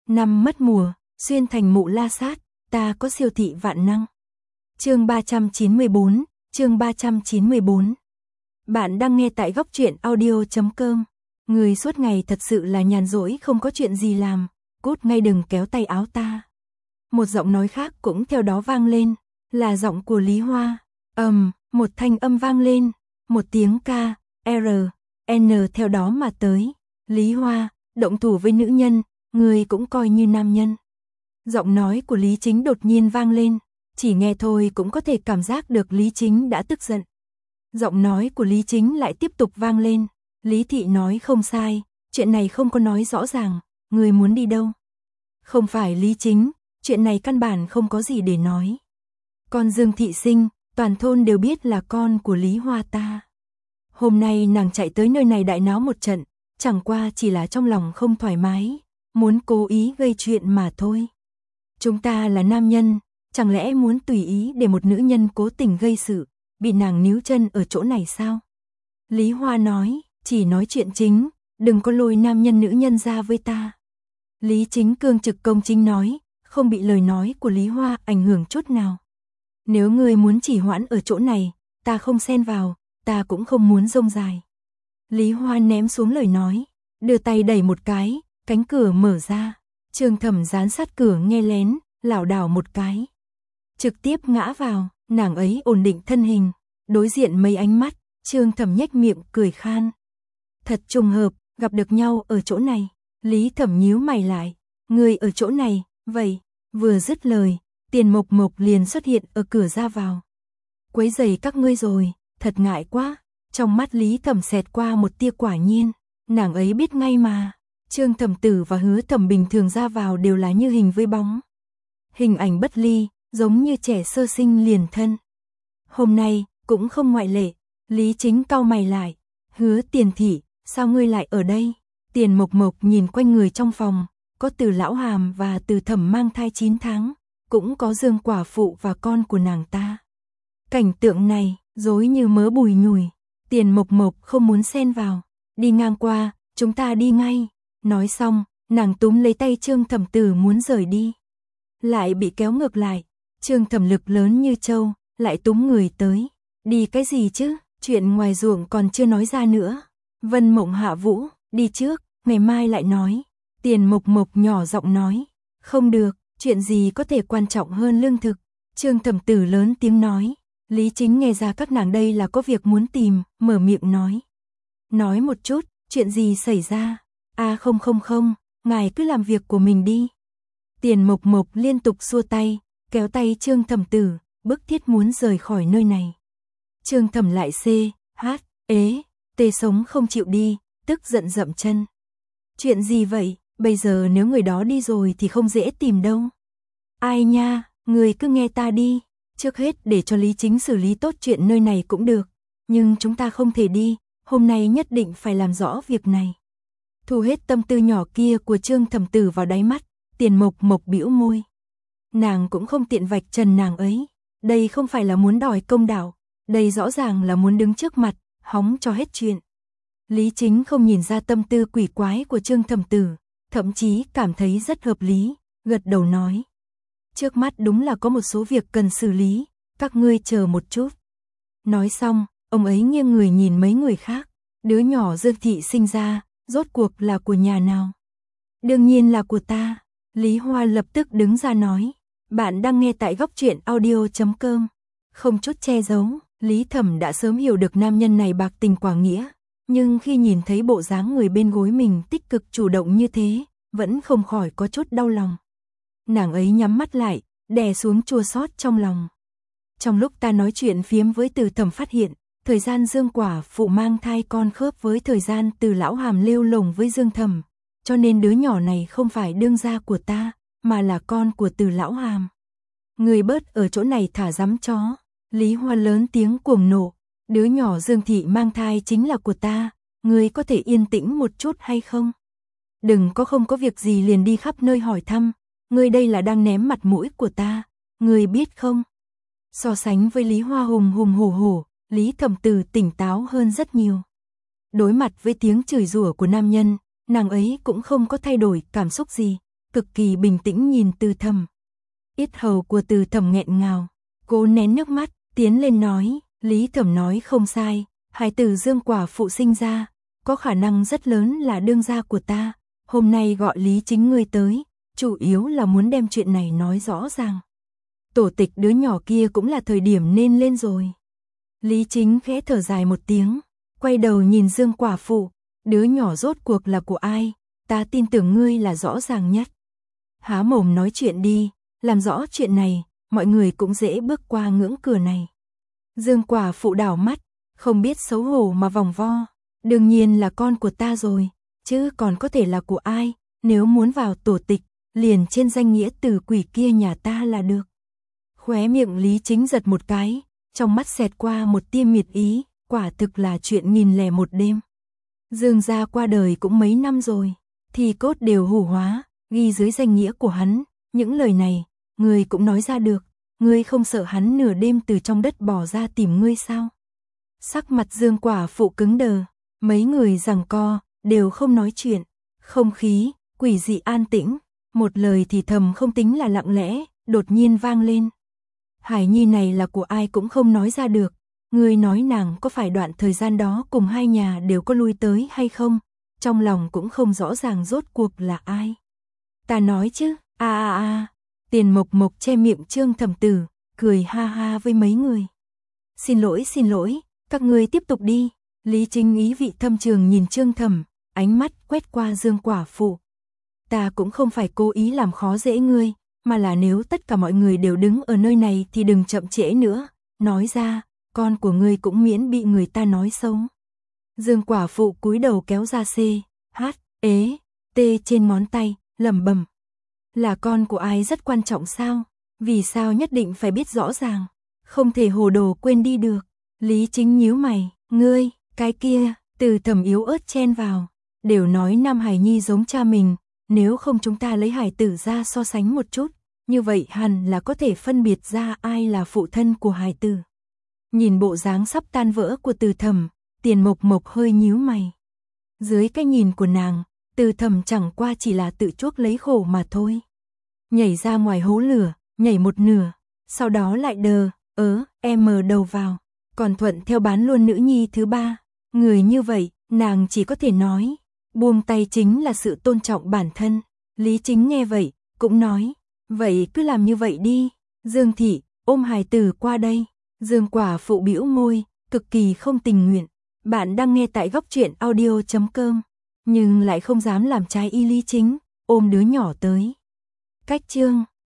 Năm mất mùa, xuyên thành mụ la sát, ta có siêu thị vạn năng. Chương 394. Bạn đang nghe tại góc truyện audio.com. Người suốt ngày thật sự là nhàn rỗi không có chuyện gì làm, cút ngay đừng kéo tay áo ta. Một giọng nói khác cũng theo đó vang lên, là giọng của Lý Hoa. Một thanh âm vang lên, một tiếng ca, R, N theo đó mà tới. Lý Hoa, động thủ với nữ nhân, người cũng coi như nam nhân. Giọng nói của Lý Chính đột nhiên vang lên, chỉ nghe thôi cũng có thể cảm giác được Lý Chính đã tức giận. Giọng nói của Lý Chính lại tiếp tục vang lên, Lý Thị nói không sai, chuyện này không có nói rõ ràng, người muốn đi đâu? Không phải Lý Chính, chuyện này căn bản không có gì để nói. Con Dương Thị Sinh, toàn thôn đều biết là con của Lý Hoa ta. Hôm nay nàng chạy tới nơi này đại náo một trận, chẳng qua chỉ là trong lòng không thoải mái, muốn cố ý gây chuyện mà thôi. Chúng ta là nam nhân, chẳng lẽ muốn tùy ý để một nữ nhân cố tình gây sự, bị nàng níu chân ở chỗ này sao? Lý Hoa nói, chỉ nói chuyện chính, đừng có lôi nam nhân nữ nhân ra với ta. Lý Chính cương trực công chính nói, không bị lời nói của Lý Hoa ảnh hưởng chút nào. Nếu ngươi muốn chỉ hoãn ở chỗ này, ta không xen vào, ta cũng không muốn rông dài. Lý Hoa ném xuống lời nói, đưa tay đẩy một cái, cánh cửa mở ra. Trương Thẩm dán sát cửa nghe lén, lảo đảo một cái. Trực tiếp ngã vào, nàng ấy ổn định thân hình, đối diện mấy ánh mắt, Trương Thẩm nhếch miệng cười khan. Thật trùng hợp, gặp được nhau ở chỗ này. Lý Thẩm nhíu mày lại, người ở chỗ này, vậy, vừa dứt lời, Tiền Mộc Mộc liền xuất hiện ở cửa ra vào. Quấy rầy các ngươi rồi, thật ngại quá. Trong mắt Lý Thẩm xẹt qua một tia quả nhiên, nàng ấy biết ngay mà. Trương Thẩm Tử và Hứa Thẩm bình thường ra vào đều là như hình với bóng. Hình ảnh bất ly, giống như trẻ sơ sinh liền thân. Hôm nay, cũng không ngoại lệ, Lý Chính cau mày lại. Hứa Tiền Thị, sao ngươi lại ở đây? Tiền Mộc Mộc nhìn quanh người trong phòng, có Từ Lão Hàm và Từ Thẩm mang thai 9 tháng, cũng có Dương quả phụ và con của nàng ta. Cảnh tượng này, rối như mớ bùi nhùi. Tiền Mộc Mộc không muốn xen vào, đi ngang qua, chúng ta đi ngay. Nói xong, nàng túm lấy tay Trương Thẩm Tử muốn rời đi. Lại bị kéo ngược lại, Trương Thẩm lực lớn như trâu, lại túm người tới. Đi cái gì chứ, chuyện ngoài ruộng còn chưa nói ra nữa. Vân Mộng Hạ Vũ, đi trước, ngày mai lại nói. Tiền Mộc Mộc nhỏ giọng nói, không được, chuyện gì có thể quan trọng hơn lương thực. Trương Thẩm Tử lớn tiếng nói. Lý Chính nghe ra các nàng đây là có việc muốn tìm, mở miệng nói. Nói một chút, chuyện gì xảy ra? Không, ngài cứ làm việc của mình đi. Tiền Mộc Mộc liên tục xua tay, kéo tay Trương Thẩm Tử, bức thiết muốn rời khỏi nơi này. Trương Thẩm lại tê sống không chịu đi, tức giận dậm chân. Chuyện gì vậy, bây giờ nếu người đó đi rồi thì không dễ tìm đâu. Ai nha, người cứ nghe ta đi. Trước hết để cho Lý Chính xử lý tốt chuyện nơi này cũng được, nhưng chúng ta không thể đi, hôm nay nhất định phải làm rõ việc này. Thu hết tâm tư nhỏ kia của Trương Thẩm Tử vào đáy mắt, Tiền Mộc Mộc bĩu môi. Nàng cũng không tiện vạch trần nàng ấy, đây không phải là muốn đòi công đạo, đây rõ ràng là muốn đứng trước mặt, hóng cho hết chuyện. Lý Chính không nhìn ra tâm tư quỷ quái của Trương Thẩm Tử, thậm chí cảm thấy rất hợp lý, gật đầu nói. Trước mắt đúng là có một số việc cần xử lý, các ngươi chờ một chút. Nói xong, ông ấy nghiêng người nhìn mấy người khác, đứa nhỏ Dương Thị sinh ra, rốt cuộc là của nhà nào? Đương nhiên là của ta. Lý Hoa lập tức đứng ra nói, bạn đang nghe tại góc truyện audio.com. Không chút che giấu, Lý Thẩm đã sớm hiểu được nam nhân này bạc tình quả nghĩa, nhưng khi nhìn thấy bộ dáng người bên gối mình tích cực chủ động như thế, vẫn không khỏi có chút đau lòng. Nàng ấy nhắm mắt lại, đè xuống chua xót trong lòng. Trong lúc ta nói chuyện phiếm với Từ Thẩm phát hiện, thời gian Dương quả phụ mang thai con khớp với thời gian Từ Lão Hàm lêu lồng với Dương Thẩm, cho nên đứa nhỏ này không phải đương gia của ta, mà là con của Từ Lão Hàm. Người bớt ở chỗ này thả dám chó. Lý Hoa lớn tiếng cuồng nộ, đứa nhỏ Dương Thị mang thai chính là của ta, người có thể yên tĩnh một chút hay không? Đừng có không có việc gì liền đi khắp nơi hỏi thăm. Ngươi đây là đang ném mặt mũi của ta, ngươi biết không? So sánh với Lý Hoa hùng hùng hổ hổ, Lý Thẩm Tử tỉnh táo hơn rất nhiều. Đối mặt với tiếng chửi rủa của nam nhân, nàng ấy cũng không có thay đổi cảm xúc gì, cực kỳ bình tĩnh nhìn Từ Thẩm. Yết hầu của Từ Thẩm nghẹn ngào, cố nén nước mắt, tiến lên nói, Lý Thẩm nói không sai, hài tử Dương quả phụ sinh ra, có khả năng rất lớn là đương gia của ta, hôm nay gọi Lý Chính ngươi tới, chủ yếu là muốn đem chuyện này nói rõ ràng. Tổ tịch đứa nhỏ kia cũng là thời điểm nên lên rồi. Lý Chính khẽ thở dài một tiếng, quay đầu nhìn Dương quả phụ, đứa nhỏ rốt cuộc là của ai, ta tin tưởng ngươi là rõ ràng nhất. Há mồm nói chuyện đi, làm rõ chuyện này, mọi người cũng dễ bước qua ngưỡng cửa này. Dương quả phụ đảo mắt, không biết xấu hổ mà vòng vo, đương nhiên là con của ta rồi, chứ còn có thể là của ai, nếu muốn vào tổ tịch, liền trên danh nghĩa tử quỷ kia nhà ta là được. Khóe miệng Lý Chính giật một cái, trong mắt xẹt qua một tia miệt ý, quả thực là chuyện 1001 đêm. Dương gia qua đời cũng mấy năm rồi, thì cốt đều hủ hóa, ghi dưới danh nghĩa của hắn, những lời này, ngươi cũng nói ra được, ngươi không sợ hắn nửa đêm từ trong đất bỏ ra tìm ngươi sao? Sắc mặt Dương quả phụ cứng đờ, mấy người giằng co, đều không nói chuyện, không khí, quỷ dị an tĩnh, một lời thì thầm không tính là lặng lẽ, đột nhiên vang lên. Hải Nhi này là của ai cũng không nói ra được, ngươi nói nàng có phải đoạn thời gian đó cùng hai nhà đều có lui tới hay không, trong lòng cũng không rõ ràng rốt cuộc là ai. Ta nói chứ, Tiền Mộc Mộc che miệng Trương Thẩm Tử, cười ha ha với mấy người. Xin lỗi, các ngươi tiếp tục đi. Lý Chính ý vị thâm trường nhìn Trương Thẩm, ánh mắt quét qua Dương quả phụ. Ta cũng không phải cố ý làm khó dễ ngươi, mà là nếu tất cả mọi người đều đứng ở nơi này thì đừng chậm trễ nữa, nói ra, con của ngươi cũng miễn bị người ta nói xấu. Dương quả phụ cúi đầu kéo ra C, H, ế, T trên ngón tay, lẩm bẩm. Là con của ai rất quan trọng sao? Vì sao nhất định phải biết rõ ràng? Không thể hồ đồ quên đi được. Lý Chính nhíu mày, ngươi, cái kia, Từ Thẩm yếu ớt chen vào. Đều nói Nam Hải Nhi giống cha mình, nếu không chúng ta lấy hải tử ra so sánh một chút, như vậy hẳn là có thể phân biệt ra ai là phụ thân của hải tử. Nhìn bộ dáng sắp tan vỡ của Từ Thẩm, Tiền Mộc Mộc hơi nhíu mày. Dưới cái nhìn của nàng, Từ Thẩm chẳng qua chỉ là tự chuốc lấy khổ mà thôi. Nhảy ra ngoài hố lửa, nhảy một nửa, sau đó lại mở đầu vào, còn thuận theo bán luôn nữ nhi thứ ba. Người như vậy, nàng chỉ có thể nói, buông tay chính là sự tôn trọng bản thân. Lý Chính nghe vậy, cũng nói, vậy cứ làm như vậy đi. Dương thị, ôm hài tử qua đây. Dương quả phụ bĩu môi, cực kỳ không tình nguyện. Bạn đang nghe tại Góc Truyện Audio.com, nhưng lại không dám làm trái ý Lý Chính, ôm đứa nhỏ tới. Cách chương